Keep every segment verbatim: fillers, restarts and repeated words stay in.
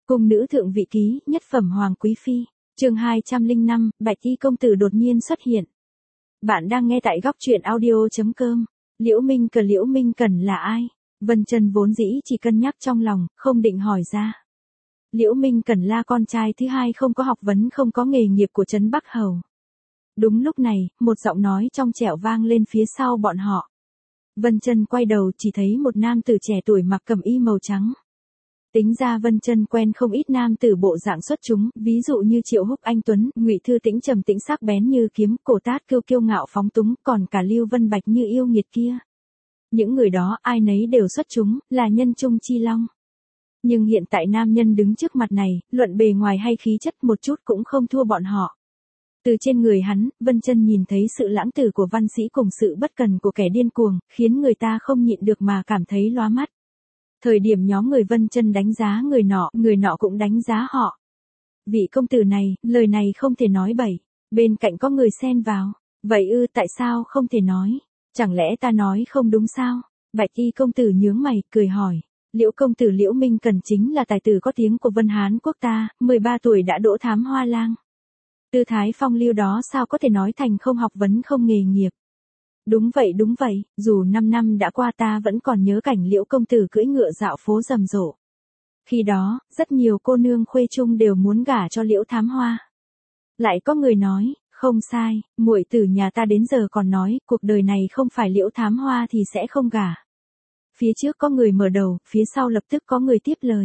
Cung nữ thượng vị ký, nhất phẩm hoàng quý phi, chương hai trăm lẻ năm, Bạch Y công tử đột nhiên xuất hiện. Bạn đang nghe tại góc truyện audio chấm com. Liễu Minh Cần Liễu Minh Cần là ai? Vân Chân vốn dĩ chỉ cân nhắc trong lòng, không định hỏi ra. Liễu Minh Cần là con trai thứ hai không có học vấn không có nghề nghiệp của Trấn Bắc Hầu. Đúng lúc này, một giọng nói trong trẻo vang lên phía sau bọn họ. Vân Chân quay đầu chỉ thấy một nam tử trẻ tuổi mặc cẩm y màu trắng. Tính ra Vân Chân quen không ít nam tử bộ dạng xuất chúng, ví dụ như Triệu Húc anh tuấn, Ngụy Thư Tĩnh trầm tĩnh sắc bén như kiếm, Cổ Tát kiêu kiêu ngạo phóng túng, còn cả Lưu Vân Bạch như yêu nghiệt kia. Những người đó ai nấy đều xuất chúng, là nhân trung chi long. Nhưng hiện tại nam nhân đứng trước mặt này, luận bề ngoài hay khí chất một chút cũng không thua bọn họ. Từ trên người hắn, Vân Chân nhìn thấy sự lãng tử của văn sĩ cùng sự bất cần của kẻ điên cuồng, khiến người ta không nhịn được mà cảm thấy lóa mắt. Thời điểm nhóm người Vân Chân đánh giá người nọ, người nọ cũng đánh giá họ. Vị công tử này, lời này không thể nói bậy. Bên cạnh có người xen vào. Vậy ư, tại sao không thể nói? Chẳng lẽ ta nói không đúng sao? Bạch Y công tử nhướng mày, cười hỏi. Liễu công tử Liễu Minh Cần chính là tài tử có tiếng của Vân Hán quốc ta, mười ba tuổi đã đỗ thám hoa lang. Tư thái phong lưu đó sao có thể nói thành không học vấn không nghề nghiệp. Đúng vậy đúng vậy, dù năm năm đã qua ta vẫn còn nhớ cảnh Liễu công tử cưỡi ngựa dạo phố rầm rộ. Khi đó, rất nhiều cô nương khuê trung đều muốn gả cho Liễu thám hoa. Lại có người nói, không sai, muội tử nhà ta đến giờ còn nói, cuộc đời này không phải Liễu thám hoa thì sẽ không gả. Phía trước có người mở đầu, phía sau lập tức có người tiếp lời.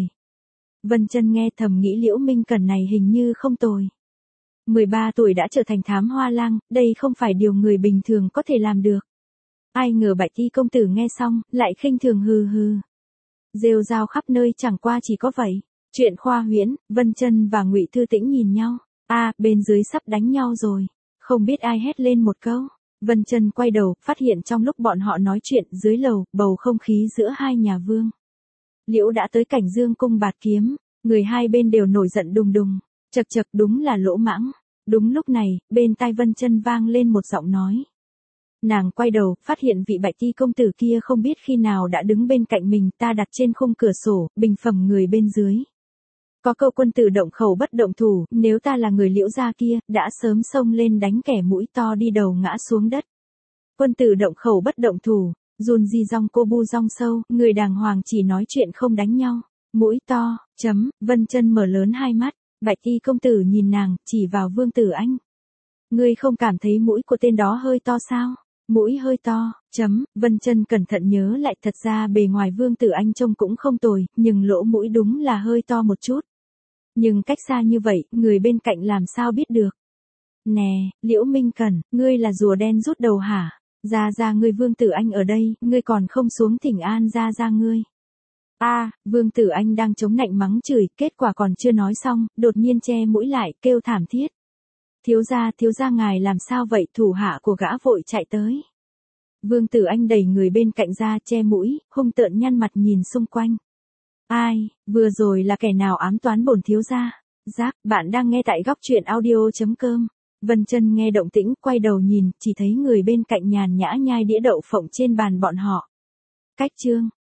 Vân Chân nghe thầm nghĩ Liễu Minh Cần này hình như không tồi. mười ba tuổi đã trở thành thám hoa lang, đây không phải điều người bình thường có thể làm được. Ai ngờ Bạch Y công tử nghe xong, lại khinh thường hừ hừ. Rêu rao khắp nơi chẳng qua chỉ có vậy. Chuyện khoa huyễn, Vân Chân và Ngụy Thư Tĩnh nhìn nhau. A, à, bên dưới sắp đánh nhau rồi. Không biết ai hét lên một câu. Vân Chân quay đầu, phát hiện trong lúc bọn họ nói chuyện dưới lầu, bầu không khí giữa hai nhà vương Liễu đã tới cảnh Dương cung bạt kiếm, người hai bên đều nổi giận đùng đùng. Chậc chậc, đúng là lỗ mãng. Đúng lúc này, bên tai Vân Chân vang lên một giọng nói. Nàng quay đầu, phát hiện vị Bạch Y công tử kia không biết khi nào đã đứng bên cạnh mình, ta đặt trên khung cửa sổ, bình phẩm người bên dưới. Có câu quân tử động khẩu bất động thủ, nếu ta là người Liễu gia kia, đã sớm xông lên đánh kẻ mũi to đi đầu ngã xuống đất. Quân tử động khẩu bất động thủ, dùn di rong cô bu rong sâu, người đàng hoàng chỉ nói chuyện không đánh nhau. Mũi to, chấm, Vân Chân mở lớn hai mắt. Bạch Y công tử nhìn nàng, chỉ vào Vương Tử Anh. Ngươi không cảm thấy mũi của tên đó hơi to sao? Mũi hơi to, chấm, Vân Chân cẩn thận nhớ lại, thật ra bề ngoài Vương Tử Anh trông cũng không tồi, nhưng lỗ mũi đúng là hơi to một chút. Nhưng cách xa như vậy, người bên cạnh làm sao biết được? Nè, Liễu Minh Cần, ngươi là rùa đen rút đầu hả? Ra ra ngươi Vương Tử Anh ở đây, ngươi còn không xuống thỉnh an ra ra ngươi. A, à, Vương Tử Anh đang chống nạnh mắng chửi, kết quả còn chưa nói xong, đột nhiên che mũi lại, kêu thảm thiết. Thiếu gia, thiếu gia ngài làm sao vậy? Thủ hạ của gã vội chạy tới. Vương Tử Anh đẩy người bên cạnh ra, che mũi, hung tợn nhăn mặt nhìn xung quanh. Ai, vừa rồi là kẻ nào ám toán bổn thiếu gia? Giác, bạn đang nghe tại góc truyện audio chấm com. Vân Chân nghe động tĩnh, quay đầu nhìn, chỉ thấy người bên cạnh nhàn nhã nhai đĩa đậu phộng trên bàn bọn họ. Cách chương,